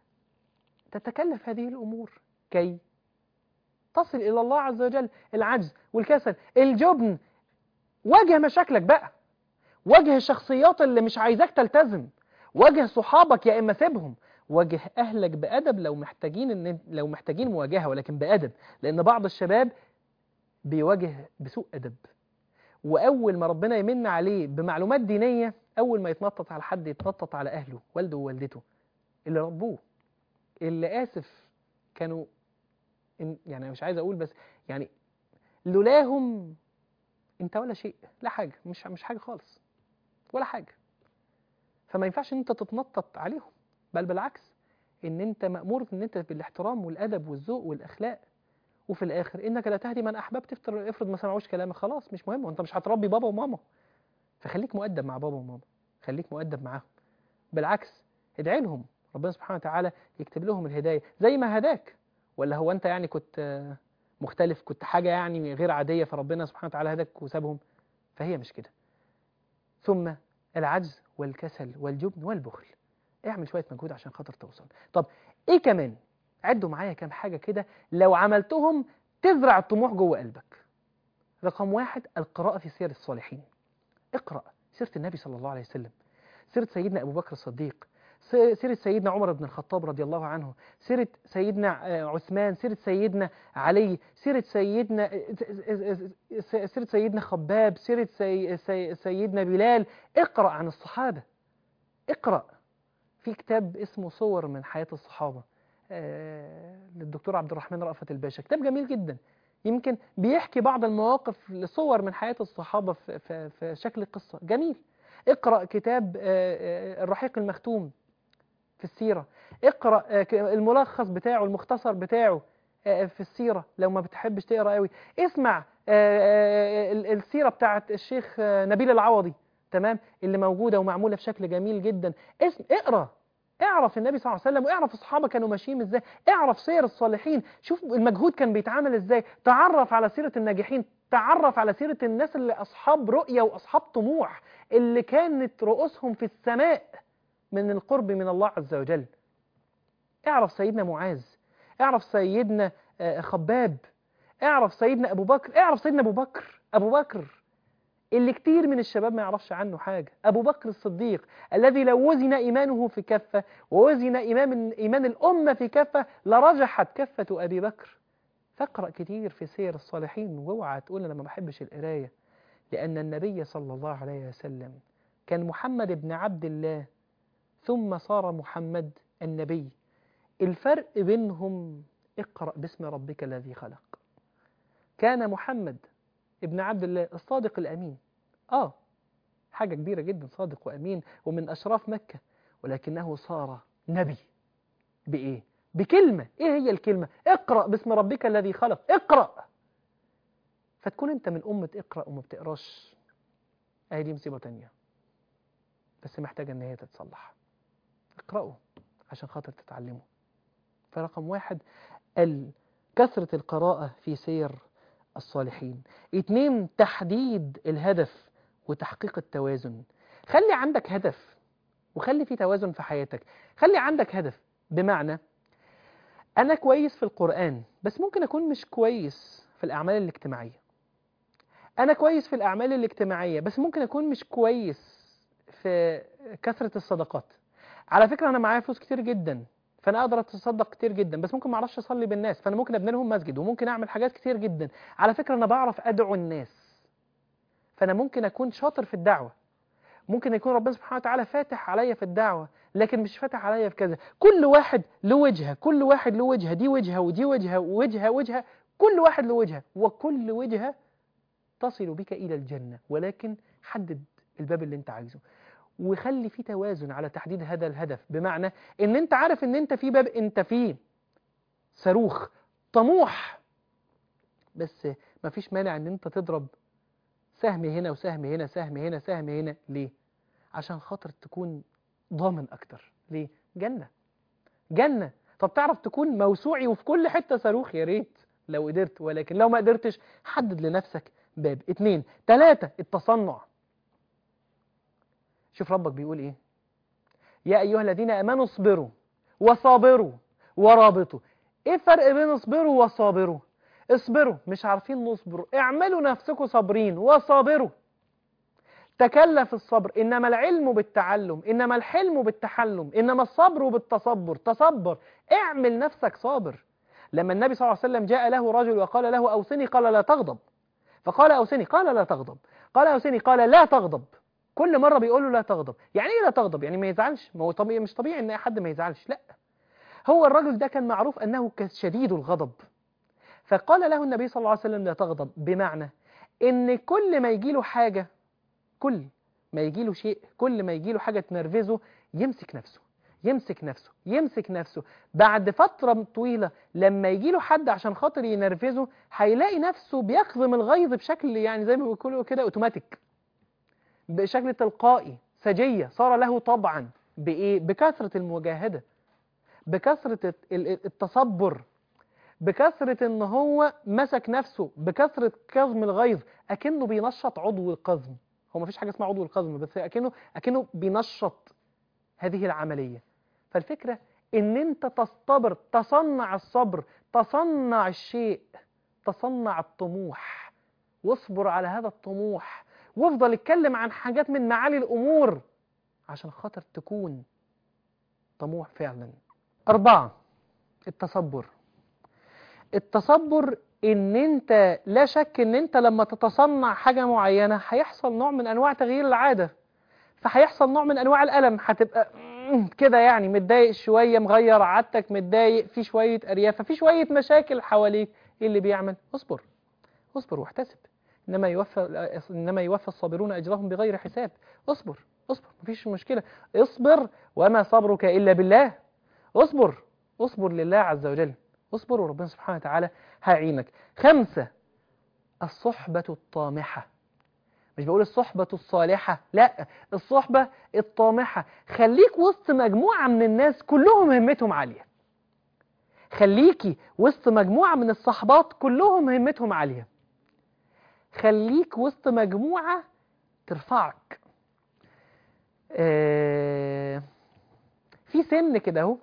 تتكلف هذه الأمور كي تصل إلى الله عز وجل. العجز والكسل، الجبن، واجه مشاكلك بقى، واجه الشخصيات اللي مش عايزاك تلتزم، واجه صحابك يا إما سيبهم، واجه أهلك بأدب لو محتاجين مواجهة، ولكن بأدب. لأن بعض الشباب بيواجه بسوء أدب، وأول ما ربنا يمن عليه بمعلومات دينية، أول ما يتنطط على حد يتنطط على أهله، والده ووالدته اللي ربوه، اللي آسف كانوا يعني مش عايز أقول بس يعني لولاهم انت ولا شيء، لا حاجة، مش حاجة خالص ولا حاجة. فما ينفعش ان انت تتنطط عليهم، بل بالعكس، ان انت مأمور ان انت بالاحترام والادب والذوق والاخلاق. وفي الاخر انك لا تهدي من احببت. افرض ما سمعوش كلامك، خلاص مش مهم، وانت مش هتربي بابا وماما. فخليك مؤدب مع بابا وماما، خليك مؤدب معاهم. بالعكس ادعي لهم ربنا سبحانه وتعالى يكتب لهم الهداية زي ما هداك. ولا هو انت يعني كنت مختلف، كنت حاجة يعني غير عادية فربنا سبحانه وتعالى هداك وسابهم؟ فهي مش كده. ثم العجز والكسل والجبن والبخل، اعمل شوية مجهود عشان خاطر توصل. طب ايه كمان؟ عدوا معايا كام حاجة كده لو عملتهم تزرع الطموح جوه قلبك. رقم 1 القراءة في سير الصالحين. اقرأ سيرة النبي صلى الله عليه وسلم، سيرة سيدنا أبو بكر الصديق، سيرة سيدنا عمر بن الخطاب رضي الله عنه، سيرة سيدنا عثمان، سيرة سيدنا علي، سيرة سيدنا خباب، سيرة سيدنا بلال. اقرأ عن الصحابة، اقرأ. في كتاب اسمه صور من حياة الصحابة للدكتور عبد الرحمن رأفت الباشا، كتاب جميل جدا. يمكن بيحكي بعض المواقف لصور من حياة الصحابة في شكل قصة جميل. اقرأ كتاب الرحيق المختوم في السيرة. اقرأ الملخص بتاعه، المختصر بتاعه في السيرة لو ما بتحبش تقرأ قوي. اسمع السيرة بتاعت الشيخ نبيل العوضي، تمام، اللي موجودة ومعمولة بشكل جميل جدا. اقرأ، اعرف النبي صلى الله عليه وسلم، واعرف الصحابة كانوا ماشيين ازاي، اعرف سير الصالحين، شوف المجهود كان بيتعامل ازاي، تعرف على سيرة الناجحين، تعرف على سيرة الناس اللي أصحاب رؤية وأصحاب طموح، اللي كانت رؤوسهم في السماء من القرب من الله عز وجل. اعرف سيدنا معاذ، اعرف سيدنا خباب، اعرف سيدنا أبو بكر، اعرف سيدنا أبو بكر اللي كتير من الشباب ما يعرفش عنه حاجة. أبو بكر الصديق الذي لو وزن إيمانه في كفة ووزن إيمان الأمة في كفة لرجحت كفة أبي بكر. فاقرأ كتير في سير الصالحين، واوعى تقول أنا ما بحبش القراية، لأن النبي صلى الله عليه وسلم كان محمد بن عبد الله ثم صار محمد النبي. الفرق بينهم اقرأ باسم ربك الذي خلق. كان محمد ابن عبد الله الصادق الأمين، حاجة كبيرة جدا، صادق وأمين ومن أشراف مكة، ولكنه صار نبي بإيه؟ بكلمة. إيه هي الكلمة؟ اقرأ باسم ربك الذي خلق. اقرأ. فتكون أنت من أمة اقرأ وما بتقراش، دي مصيبة تانية، بس محتاجة أن هي تتصلح. اقرأوا عشان خاطر تتعلموا. فرقم 1 كثرة القراءة في سير الصالحين. 2 تحديد الهدف وتحقيق التوازن. خلي عندك هدف وخلي في توازن في حياتك. خلي عندك هدف، بمعنى أنا كويس في القرآن بس ممكن أكون مش كويس في الأعمال الاجتماعية. أنا كويس في الأعمال الاجتماعية بس ممكن أكون مش كويس في كثرة الصدقات. على فكرة أنا معايا فلوس كتير جدا فأنا أقدر أتصدق كتير جدا، بس ممكن ما أعرفش أصلي بالناس، فأنا ممكن أبني لهم مسجد وممكن أعمل حاجات كتير جدا. على فكرة أنا بعرف أدعو الناس، فأنا ممكن أكون شاطر في الدعوة، ممكن يكون ربنا سبحانه وتعالى فاتح عليا في الدعوة لكن مش فاتح عليا في كذا. كل واحد له وجهة، كل واحد له وجهة، دي وجهة ودي وجهة ووجهة، كل واحد له وجهة، وكل وجهة تصل بك إلى الجنة، ولكن حدد الباب اللي انت عايزه وخلي فيه توازن على تحديد هذا الهدف. بمعنى ان انت عارف ان انت في باب انت فيه صاروخ طموح، بس مفيش مانع ان انت تضرب سهم هنا وسهم هنا، سهم هنا سهم هنا. ليه؟ عشان خاطر تكون ضامن اكتر. ليه؟ جنة. طب تعرف تكون موسوعي وفي كل حتة صاروخ؟ يا ريت لو قدرت، ولكن لو ما قدرتش حدد لنفسك باب. 2 3 التصنع. شوف ربك بيقول ايه: يا ايها الذين امنوا اصبروا وصابروا ورابطوا. ايه الفرق بين اصبروا وصابروا؟ اصبروا مش عارفين نصبروا، اعملوا نفسكم صابرين، وصابروا تكلف الصبر، انما العلم بالتعلم، انما الحلم بالتحلم، انما الصبر بالتصبر. تصبر، اعمل نفسك صابر. لما النبي صلى الله عليه وسلم جاء له رجل وقال له اوصني، قال لا تغضب. فقال اوصني، قال لا تغضب. قال اوصني، قال لا تغضب. كل مرة بيقول له لا تغضب. يعني ايه لا تغضب؟ يعني ما يزعلش؟ ما هو طبيعي، مش طبيعي ان حد ما يزعلش، لا. هو الرجل ده كان معروف انه شديد الغضب، فقال له النبي صلى الله عليه وسلم لا تغضب، بمعنى ان كل ما يجي له حاجة، كل ما يجي له شيء، كل ما يجي له حاجة تنرفزه يمسك نفسه يمسك نفسه يمسك نفسه. بعد فترة طويلة لما يجي له حد عشان خاطر ينرفزه هيلاقي نفسه بيكظم الغيظ بشكل يعني زي ما بيقولوا كده اوتوماتيك، بشكل تلقائي سجية، صار له طبعا. بإيه؟ بكثرة المجاهدة، بكثرة التصبر، بكثرة ان هو مسك نفسه، بكثرة كظم الغيظ. اكنه بينشط عضو القزم. هو مفيش حاجة اسمها عضو القزم، بس اكنه بينشط هذه العملية. فالفكرة ان انت تصطبر، تصنع الصبر، تصنع الشيء، تصنع الطموح، واصبر على هذا الطموح، وافضل اتكلم عن حاجات من معالي الامور عشان خاطر تكون طموح فعلا. 4 التصبر. التصبر ان انت لا شك ان انت لما تتصنع حاجة معينة هيحصل نوع من انواع تغيير العادة، فهيحصل نوع من انواع الالم، هتبقى كده يعني متضايق شوية، مغير عادتك، متضايق، في شوية اريافة، في شوية مشاكل حواليك. ايه اللي بيعمل؟ اصبر واحتسب. انما يوفى الصابرون اجرهم بغير حساب. اصبر مفيش مشكلة. اصبر وما صبرك الا بالله. اصبر لله عز وجل. اصبر وربنا سبحانه وتعالى هيعينك. 5 الصحبة الطامحة. مش بقول الصحبة الصالحة، لا، الصحبة الطامحة. خليك وسط مجموعة من الناس كلهم همتهم عالية. خليكي وسط مجموعة من الصحبات كلهم همتهم عالية. خليك وسط مجموعة ترفعك. في سن كده اهو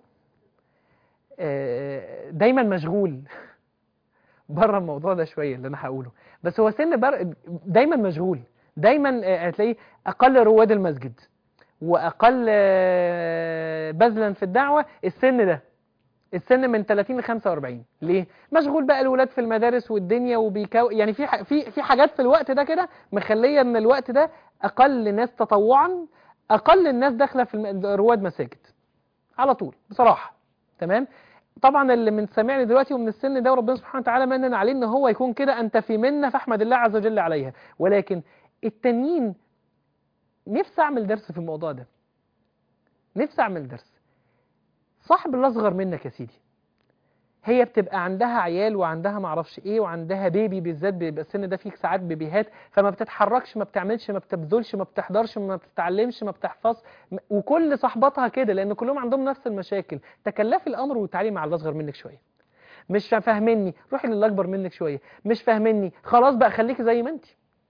دايما مشغول. بره الموضوع ده شويه اللي انا هقوله، بس هو سن دايما مشغول، دايما هتلاقيه اقل رواد المسجد واقل بذلا في الدعوه. السن ده السن من 30 ل 45. ليه؟ مشغول بقى الولاد في المدارس والدنيا يعني في حاجات في الوقت ده كده مخليه ان الوقت ده اقل ناس تطوعا، اقل الناس داخله في رواد مساجد على طول بصراحه. تمام. طبعا اللي من سامعني دلوقتي ومن السن ده وربنا سبحانه وتعالى منن عليه ان هو يكون كده، انت في منه فاحمد الله عز وجل عليها. ولكن التانيين نفسي اعمل درس في الموضوع ده، نفسي اعمل درس. صاحب اللي اصغر منك يا سيدي، هي بتبقى عندها عيال وعندها معرفش ايه وعندها بيبي، بالذات بيبقى السن ده فيه ساعات بيبيهات، فما بتتحركش، ما بتعملش، ما بتبذلش، ما بتحضرش، ما بتتعلمش، ما بتحفظ، وكل صحباتها كده لان كلهم عندهم نفس المشاكل. تكلفي الامر وتعالي مع اللي اصغر منك شويه. مش فاهمني، روحي للي اكبر منك شويه. مش فاهمني، خلاص بقى خليكي زي ما انت.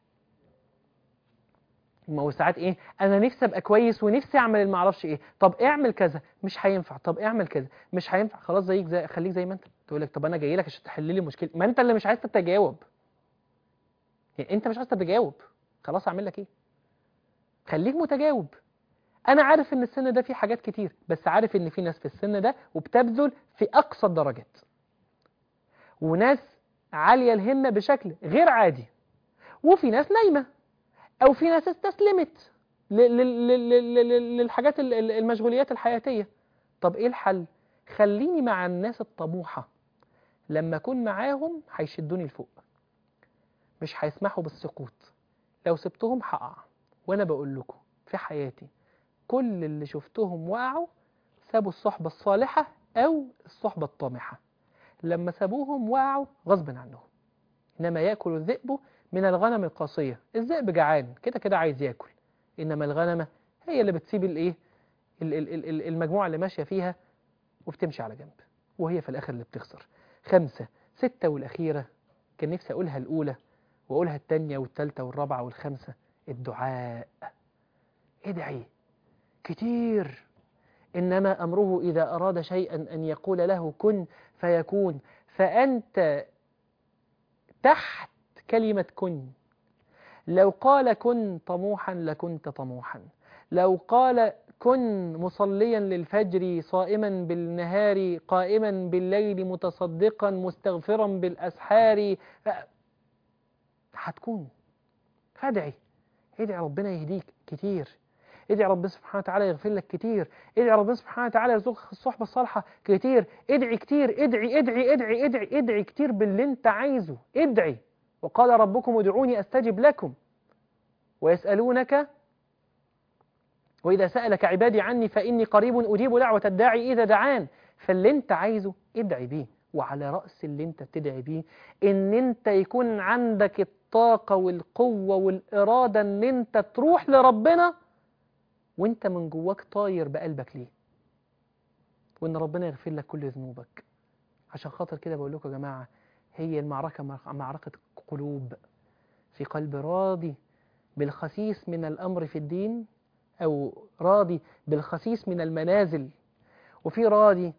ما هو ساعات ايه، انا نفسي ابقى كويس ونفسي اعمل ما اعرفش ايه، طب اعمل كذا مش هينفع، طب اعمل كذا مش هينفع، خلاص خليك زي ما انت. تقول لك طب انا جاي لك عشان تحل لي مشكلتي، ما انت اللي مش عايز تتجاوب. يعني انت مش عايز تتجاوب، خلاص اعمل لك ايه؟ خليك متجاوب. انا عارف ان السن ده فيه حاجات كتير، بس عارف ان في ناس في السن ده وبتبذل في اقصى الدرجات، وناس عاليه الهمه بشكل غير عادي، وفي ناس نايمه، او في ناس استسلمت للحاجات المشغوليات الحياتيه. طب ايه الحل؟ خليني مع الناس الطموحه، لما اكون معاهم هيشدوني لفوق، مش هيسمحوا بالسقوط. لو سبتهم هقع. وانا بقول لكم في حياتي كل اللي شفتهم وقعوا سابوا الصحبه الصالحه او الصحبه الطامحه. لما سابوهم وقعوا غصب عنهم. إنما يأكل الذئب من الغنم القاصية. الذئب جعان كده كده عايز يأكل، إنما الغنمة هي اللي بتسيب الإيه، المجموعة اللي ماشية فيها وبتمشي على جنب، وهي في الآخر اللي بتخسر. 5 6 والأخيرة كان نفسي أقولها الأولى وأقولها التانية والتالتة والرابعة والخامسة: الدعاء. ادعي كتير. إنما أمره إذا أراد شيئا أن يقول له كن فيكون. فأنت تحت كلمة كن. لو قال كن طموحا لكنت طموحا، لو قال كن مصليا للفجر صائما بالنهار قائما بالليل متصدقا مستغفرا بالأسحار، هتكون. فادعي، ادعي ربنا يهديك كتير، ادعي ربنا سبحانه وتعالى يغفر لك كتير، ادعي ربنا سبحانه وتعالى يرزقك الصحبة الصالحة كتير. ادعي كتير، ادعي ادعي ادعي ادعي ادعي كتير باللي انت عايزه. ادعي. وقال ربكم ادعوني استجب لكم ويسألونك وإذا سألك عبادي عني فإني قريب أجيب دعوة الداعي إذا دعان. فاللي انت عايزه ادعي بيه. وعلى رأس اللي انت بتدعي بيه ان انت يكون عندك الطاقة والقوة والإرادة ان انت تروح لربنا وانت من جواك طاير بقلبك ليه، وان ربنا يغفر لك كل ذنوبك. عشان خاطر كده بقول لكم يا جماعة، هي المعركة معركة قلوب. في قلب راضي بالخسيس من الأمر في الدين، أو راضي بالخسيس من المنازل، وفي راضي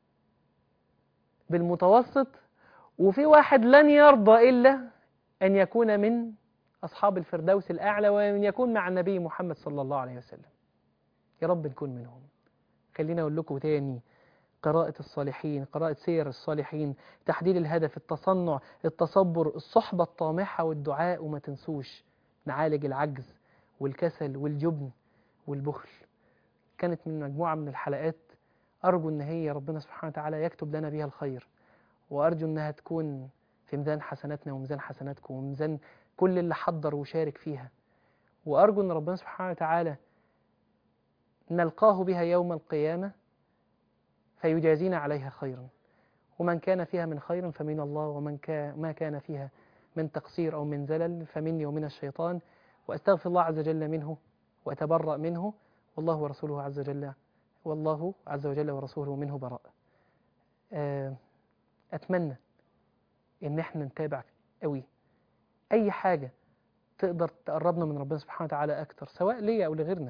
بالمتوسط، وفي واحد لن يرضى إلا أن يكون من أصحاب الفردوس الأعلى وأن يكون مع النبي محمد صلى الله عليه وسلم. يا رب نكون منهم. خلينا أقول لكم تاني: قراءة الصالحين، قراءة سير الصالحين، تحديد الهدف، التصنع، التصبر، الصحبة الطامحة، والدعاء. وما تنسوش نعالج العجز والكسل والجبن والبخل. كانت من مجموعة من الحلقات أرجو أن هي ربنا سبحانه وتعالى يكتب لنا بها الخير، وأرجو أنها تكون في ميزان حسناتنا وميزان حسناتكم وميزان كل اللي حضر وشارك فيها. وأرجو أن ربنا سبحانه وتعالى نلقاه بها يوم القيامة فيجازينا عليها خيرا، ومن كان فيها من خير فمن الله، ومن ما كان فيها من تقصير أو من زلل فمني ومن الشيطان، وأستغفر الله عز وجل منه وأتبرأ منه، والله ورسوله عز وجل ورسوله منه براء. أتمنى إن احنا نتابع قوي أي حاجة تقدر تقربنا من ربنا سبحانه وتعالى أكتر، سواء ليا أو لغيرنا.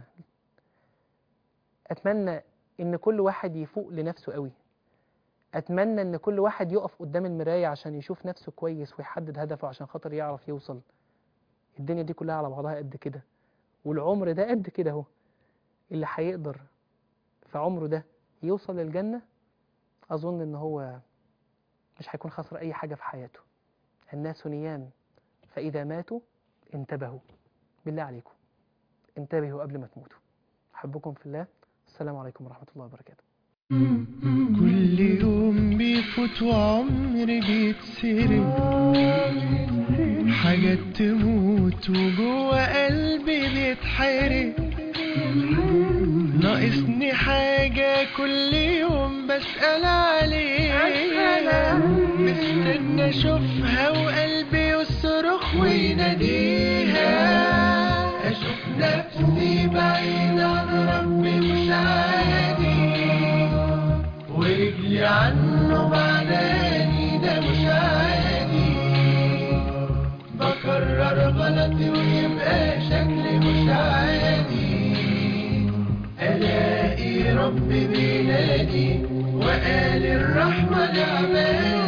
أتمنى إن كل واحد يفوق لنفسه قوي. أتمنى إن كل واحد يقف قدام المراية عشان يشوف نفسه كويس ويحدد هدفه عشان خاطر يعرف يوصل. الدنيا دي كلها على بعضها قد كده، والعمر ده قد كده اهو. اللي هيقدر في عمره ده يوصل للجنة، أظن إن هو مش هيكون خسر أي حاجة في حياته. الناس نيام فإذا ماتوا انتبهوا. بالله عليكم انتبهوا قبل ما تموتوا. أحبكم في الله. السلام عليكم ورحمة الله وبركاته. كل يوم بيفوت وعمر بيتسرق، حاجات تموت وجوه قلبي بيتحرق. ناقصني حاجة كل يوم بسأل عليها، مستنى اشوفها وقلبي يصرخ ويناديها. اشوف نفسي بعيد عن ربي مش عادي، ورجلي عنه بعداني ده مش عادي. بكرر غلطي ويبقى شكلي مش عادي، ألاقي ربي بينادي وقال الرحمة لعبادي.